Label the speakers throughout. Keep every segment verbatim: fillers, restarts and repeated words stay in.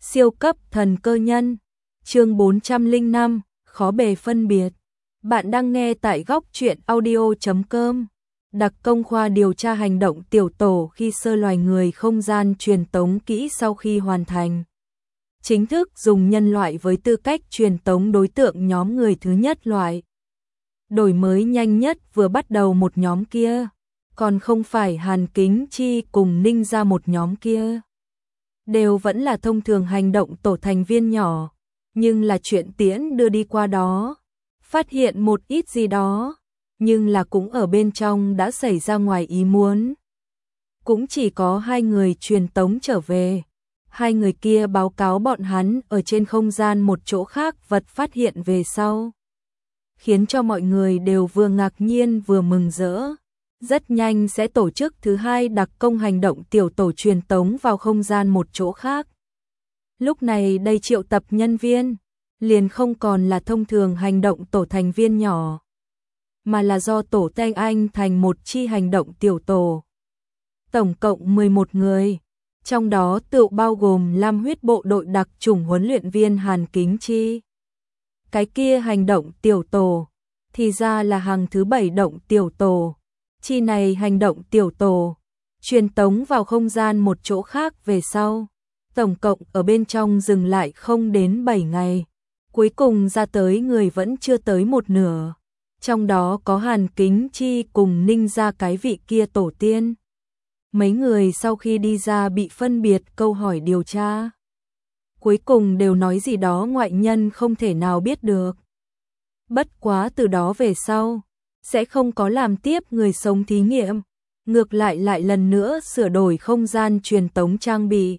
Speaker 1: Siêu cấp thần cơ nhân, chương bốn trăm lẻ năm, khó bề phân biệt. Bạn đang nghe tại góc truyện audio chấm com. Đặc công khoa điều tra hành động tiểu tổ khi sơ loài người không gian truyền tống kỹ sau khi hoàn thành. Chính thức dùng nhân loại với tư cách truyền tống đối tượng nhóm người thứ nhất loại. Đổi mới nhanh nhất vừa bắt đầu một nhóm kia, còn không phải Hàn Kính Chi cùng Ninh ra một nhóm kia. Đều vẫn là thông thường hành động tổ thành viên nhỏ, nhưng là chuyện tiễn đưa đi qua đó, phát hiện một ít gì đó, nhưng là cũng ở bên trong đã xảy ra ngoài ý muốn. Cũng chỉ có hai người truyền tống trở về, hai người kia báo cáo bọn hắn ở trên không gian một chỗ khác vật phát hiện về sau. Khiến cho mọi người đều vừa ngạc nhiên vừa mừng rỡ. Rất nhanh sẽ tổ chức thứ hai đặc công hành động tiểu tổ truyền tống vào không gian một chỗ khác. Lúc này đây triệu tập nhân viên, liền không còn là thông thường hành động tổ thành viên nhỏ, mà là do tổ Teng Anh thành một chi hành động tiểu tổ. Tổng cộng mười một người, trong đó tự bao gồm Lam huyết bộ đội đặc chủng huấn luyện viên Hàn Kính Chi. Cái kia hành động tiểu tổ, thì ra là hàng thứ bảy động tiểu tổ. Chi này hành động tiểu tổ, truyền tống vào không gian một chỗ khác về sau. Tổng cộng ở bên trong dừng lại không đến bảy ngày. Cuối cùng ra tới người vẫn chưa tới một nửa. Trong đó có Hàn Kính Chi cùng Ninh ra cái vị kia tổ tiên. Mấy người sau khi đi ra bị phân biệt câu hỏi điều tra. Cuối cùng đều nói gì đó ngoại nhân không thể nào biết được. Bất quá từ đó về sau, sẽ không có làm tiếp người sống thí nghiệm, ngược lại lại lần nữa sửa đổi không gian truyền tống trang bị.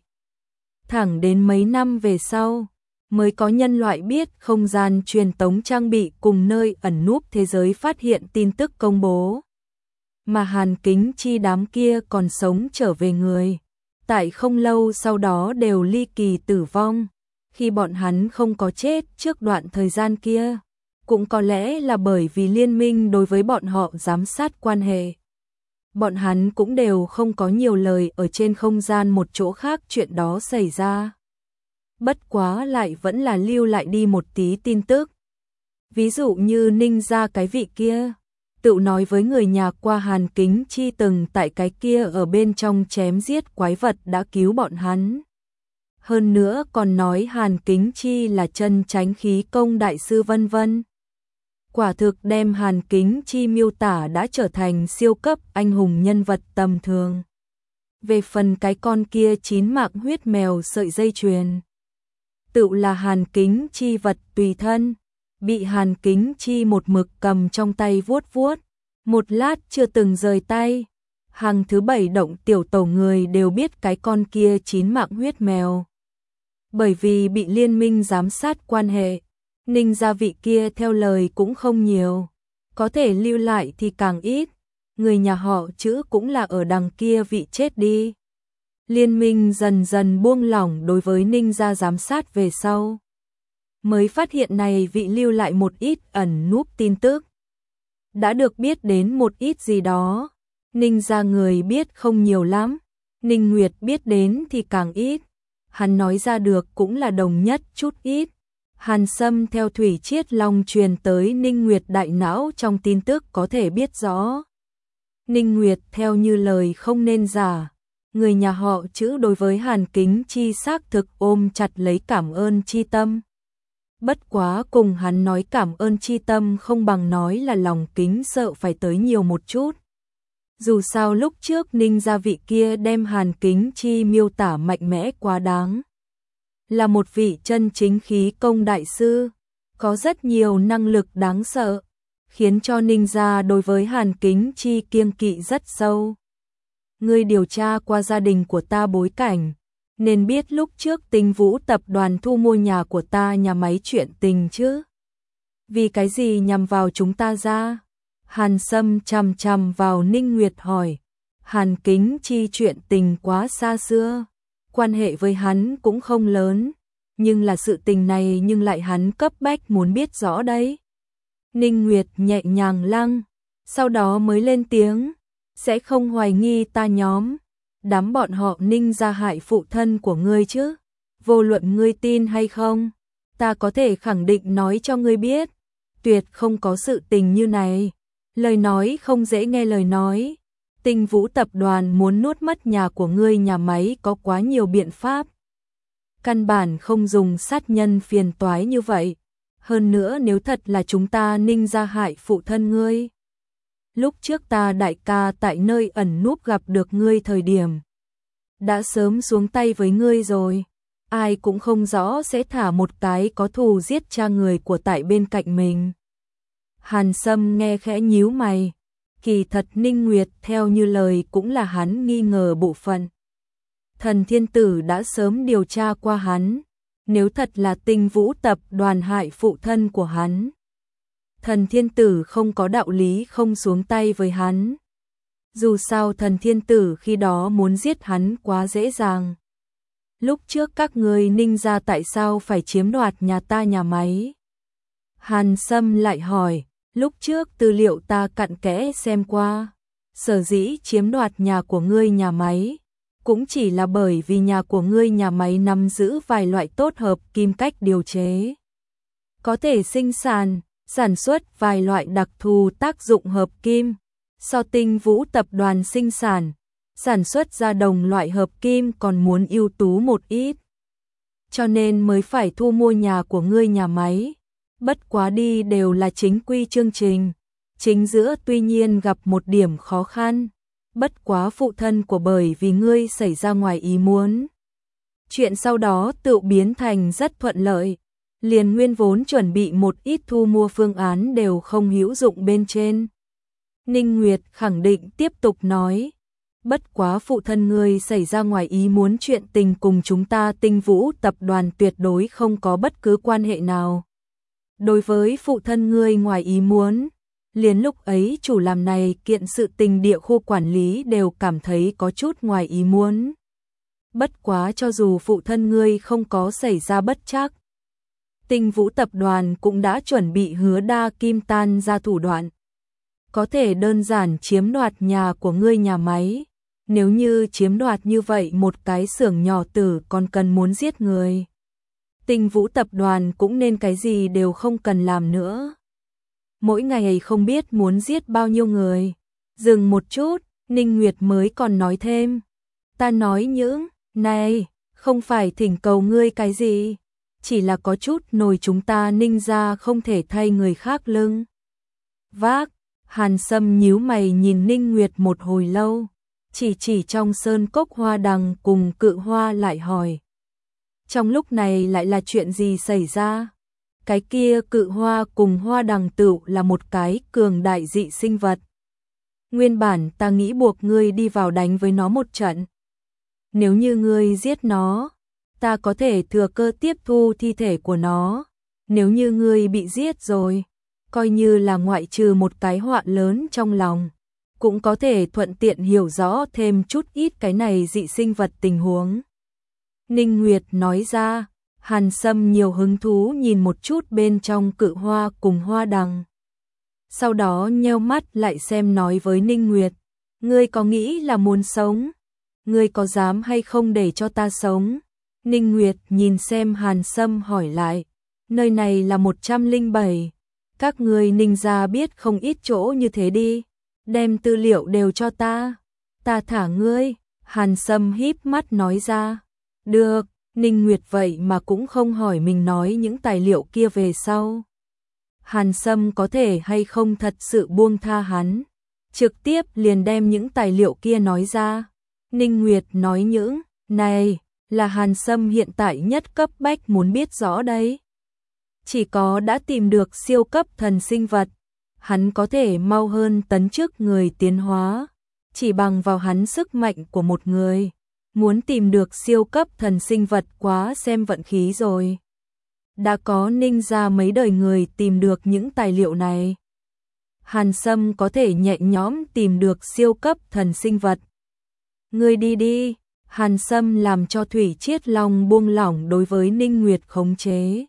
Speaker 1: Thẳng đến mấy năm về sau, mới có nhân loại biết không gian truyền tống trang bị cùng nơi ẩn núp thế giới phát hiện tin tức công bố. Mà Hàn Kính Chi đám kia còn sống trở về người, tại không lâu sau đó đều ly kỳ tử vong, khi bọn hắn không có chết trước đoạn thời gian kia. Cũng có lẽ là bởi vì liên minh đối với bọn họ giám sát quan hệ. Bọn hắn cũng đều không có nhiều lời ở trên không gian một chỗ khác chuyện đó xảy ra. Bất quá lại vẫn là lưu lại đi một tí tin tức. Ví dụ như Ninh ra cái vị kia, tự nói với người nhà qua Hàn Kính Chi từng tại cái kia ở bên trong chém giết quái vật đã cứu bọn hắn. Hơn nữa còn nói Hàn Kính Chi là chân chánh khí công đại sư vân vân. Quả thực đem Hàn Kính Chi miêu tả đã trở thành siêu cấp anh hùng nhân vật tầm thường. Về phần cái con kia chín mạng huyết mèo sợi dây chuyền, tự là Hàn Kính Chi vật tùy thân, bị Hàn Kính Chi một mực cầm trong tay vuốt vuốt, một lát chưa từng rời tay. Hàng thứ bảy động tiểu tổ người đều biết cái con kia chín mạng huyết mèo. Bởi vì bị liên minh giám sát quan hệ, Ninh gia vị kia theo lời cũng không nhiều, có thể lưu lại thì càng ít, người nhà họ chữ cũng là ở đằng kia vị chết đi. Liên minh dần dần buông lỏng đối với Ninh gia giám sát về sau. Mới phát hiện này vị lưu lại một ít ẩn núp tin tức. Đã được biết đến một ít gì đó, Ninh gia người biết không nhiều lắm, Ninh Nguyệt biết đến thì càng ít, hắn nói ra được cũng là đồng nhất chút ít. Hàn Sâm theo Thủy Chiết Long truyền tới Ninh Nguyệt đại não trong tin tức có thể biết rõ. Ninh Nguyệt theo như lời không nên giả, người nhà họ chữ đối với Hàn Kính Chi xác thực ôm chặt lấy cảm ơn chi tâm. Bất quá cùng hắn nói cảm ơn chi tâm không bằng nói là lòng kính sợ phải tới nhiều một chút. Dù sao lúc trước Ninh gia vị kia đem Hàn Kính Chi miêu tả mạnh mẽ quá đáng. Là một vị chân chính khí công đại sư, có rất nhiều năng lực đáng sợ, khiến cho Ninh gia đối với Hàn Kính Chi kiêng kỵ rất sâu. Ngươi điều tra qua gia đình của ta bối cảnh, nên biết lúc trước Tinh Vũ tập đoàn thu mua nhà của ta nhà máy chuyện tình chứ. Vì cái gì nhằm vào chúng ta ra? Hàn Sâm chằm chằm vào Ninh Nguyệt hỏi. Hàn Kính Chi chuyện tình quá xa xưa, quan hệ với hắn cũng không lớn, nhưng là sự tình này nhưng lại hắn cấp bách muốn biết rõ đấy. Ninh Nguyệt nhẹ nhàng lăng, sau đó mới lên tiếng, sẽ không hoài nghi ta nhóm, đám bọn họ Ninh gia hại phụ thân của ngươi chứ? vô luận ngươi tin hay không, ta có thể khẳng định nói cho ngươi biết, tuyệt không có sự tình như này. Lời nói không dễ nghe lời nói. Tinh Vũ tập đoàn muốn nuốt mất nhà của ngươi nhà máy có quá nhiều biện pháp. Căn bản không dùng sát nhân phiền toái như vậy. Hơn nữa nếu thật là chúng ta Ninh gia hại phụ thân ngươi. Lúc trước ta đại ca tại nơi ẩn núp gặp được ngươi thời điểm. Đã sớm xuống tay với ngươi rồi. Ai cũng không rõ sẽ thả một cái có thù giết cha người của tại bên cạnh mình. Hàn Sâm nghe khẽ nhíu mày. Kỳ thật Ninh Nguyệt theo như lời cũng là hắn nghi ngờ bộ phận. Thần Thiên Tử đã sớm điều tra qua hắn. Nếu thật là Tinh Vũ tập đoàn hại phụ thân của hắn, Thần Thiên Tử không có đạo lý không xuống tay với hắn. Dù sao Thần Thiên Tử khi đó muốn giết hắn quá dễ dàng. Lúc trước các ngươi Ninh gia tại sao phải chiếm đoạt nhà ta nhà máy? Hàn Sâm lại hỏi, lúc trước tư liệu ta cặn kẽ xem qua, sở dĩ chiếm đoạt nhà của ngươi nhà máy, cũng chỉ là bởi vì nhà của ngươi nhà máy nắm giữ vài loại tốt hợp kim cách điều chế. Có thể sinh sản, sản xuất vài loại đặc thù tác dụng hợp kim, so Tinh Vũ tập đoàn sinh sản, sản xuất ra đồng loại hợp kim còn muốn ưu tú một ít. Cho nên mới phải thu mua nhà của ngươi nhà máy. Bất quá đi đều là chính quy chương trình. Chính giữa tuy nhiên gặp một điểm khó khăn. Bất quá phụ thân của bởi vì ngươi xảy ra ngoài ý muốn. Chuyện sau đó tự biến thành rất thuận lợi. Liền nguyên vốn chuẩn bị một ít thu mua phương án đều không hữu dụng bên trên. Ninh Nguyệt khẳng định tiếp tục nói. Bất quá phụ thân ngươi xảy ra ngoài ý muốn chuyện tình cùng chúng ta Tinh Vũ tập đoàn tuyệt đối không có bất cứ quan hệ nào. Đối với phụ thân ngươi ngoài ý muốn, liền lúc ấy chủ làm này kiện sự tình địa khu quản lý đều cảm thấy có chút ngoài ý muốn. Bất quá cho dù phụ thân ngươi không có xảy ra bất trắc, Tinh Vũ tập đoàn cũng đã chuẩn bị hứa đa kim tan ra thủ đoạn. Có thể đơn giản chiếm đoạt nhà của ngươi nhà máy. Nếu như chiếm đoạt như vậy một cái xưởng nhỏ tử còn cần muốn giết người. Tinh Vũ tập đoàn cũng nên cái gì đều không cần làm nữa. Mỗi ngày không biết muốn giết bao nhiêu người. Dừng một chút, Ninh Nguyệt mới còn nói thêm. Ta nói những, này, không phải thỉnh cầu ngươi cái gì. Chỉ là có chút nồi chúng ta Ninh gia không thể thay người khác lưng vác. Hàn Sâm nhíu mày nhìn Ninh Nguyệt một hồi lâu. Chỉ chỉ trong sơn cốc hoa đằng cùng cự hoa lại hỏi. Trong lúc này lại là chuyện gì xảy ra? Cái kia cự hoa cùng hoa đằng tựu là một cái cường đại dị sinh vật. Nguyên bản ta nghĩ buộc ngươi đi vào đánh với nó một trận. Nếu như ngươi giết nó, ta có thể thừa cơ tiếp thu thi thể của nó. Nếu như ngươi bị giết rồi, coi như là ngoại trừ một cái họa lớn trong lòng. Cũng có thể thuận tiện hiểu rõ thêm chút ít cái này dị sinh vật tình huống. Ninh Nguyệt nói ra, Hàn Sâm nhiều hứng thú nhìn một chút bên trong cự hoa cùng hoa đằng. Sau đó nheo mắt lại xem nói với Ninh Nguyệt, ngươi có nghĩ là muốn sống? Ngươi có dám hay không để cho ta sống? Ninh Nguyệt nhìn xem Hàn Sâm hỏi lại, nơi này là một trăm lẻ bảy, các ngươi Ninh gia biết không ít chỗ như thế đi. Đem tư liệu đều cho ta, ta thả ngươi. Hàn Sâm híp mắt nói ra. Được, Ninh Nguyệt vậy mà cũng không hỏi mình nói những tài liệu kia về sau. Hàn Sâm có thể hay không thật sự buông tha hắn, trực tiếp liền đem những tài liệu kia nói ra. Ninh Nguyệt nói những này là Hàn Sâm hiện tại nhất cấp bách muốn biết rõ đấy. Chỉ có đã tìm được siêu cấp thần sinh vật, hắn có thể mau hơn tấn chức người tiến hóa. Chỉ bằng vào hắn sức mạnh của một người, muốn tìm được siêu cấp thần sinh vật quá xem vận khí rồi. Đã có Ninh gia mấy đời người tìm được những tài liệu này. Hàn Sâm có thể nhẹ nhõm tìm được siêu cấp thần sinh vật. Ngươi đi đi. Hàn Sâm làm cho Thủy Chiết Long buông lỏng đối với Ninh Nguyệt khống chế.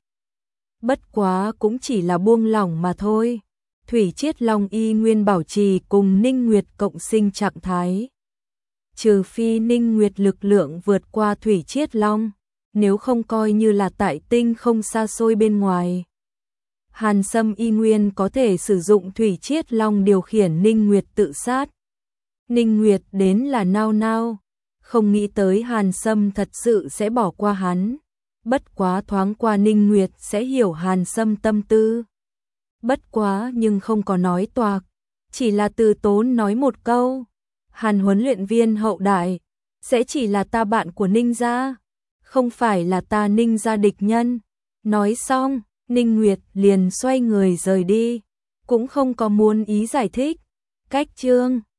Speaker 1: Bất quá cũng chỉ là buông lỏng mà thôi. Thủy Chiết Long y nguyên bảo trì cùng Ninh Nguyệt cộng sinh trạng thái. Trừ phi Ninh Nguyệt lực lượng vượt qua Thủy Chiết Long, nếu không coi như là tại tinh không xa xôi bên ngoài. Hàn Sâm y nguyên có thể sử dụng thủy chiết long điều khiển Ninh Nguyệt tự sát. Ninh Nguyệt đến là nao nao, không nghĩ tới Hàn Sâm thật sự sẽ bỏ qua hắn. Bất quá thoáng qua Ninh Nguyệt sẽ hiểu Hàn Sâm tâm tư. Bất quá nhưng không có nói toạc, chỉ là từ tốn nói một câu. Hàn huấn luyện viên hậu đại, sẽ chỉ là ta bạn của Ninh gia, không phải là ta Ninh gia địch nhân. Nói xong, Ninh Nguyệt liền xoay người rời đi, cũng không có muốn ý giải thích. Cách chương